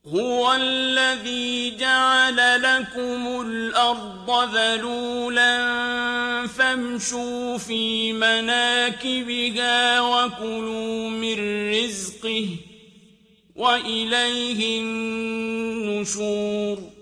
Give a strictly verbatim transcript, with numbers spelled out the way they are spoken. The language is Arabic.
هُوَ الَّذِي جَعَلَ لَكُمُ الْأَرْضَ ذَلُولًا فَامْشُوا فِي مَنَاكِبِهَا وَكُلُوا مِن رِّزْقِهِ ۖ وَإِلَيْهِ النُّشُورُ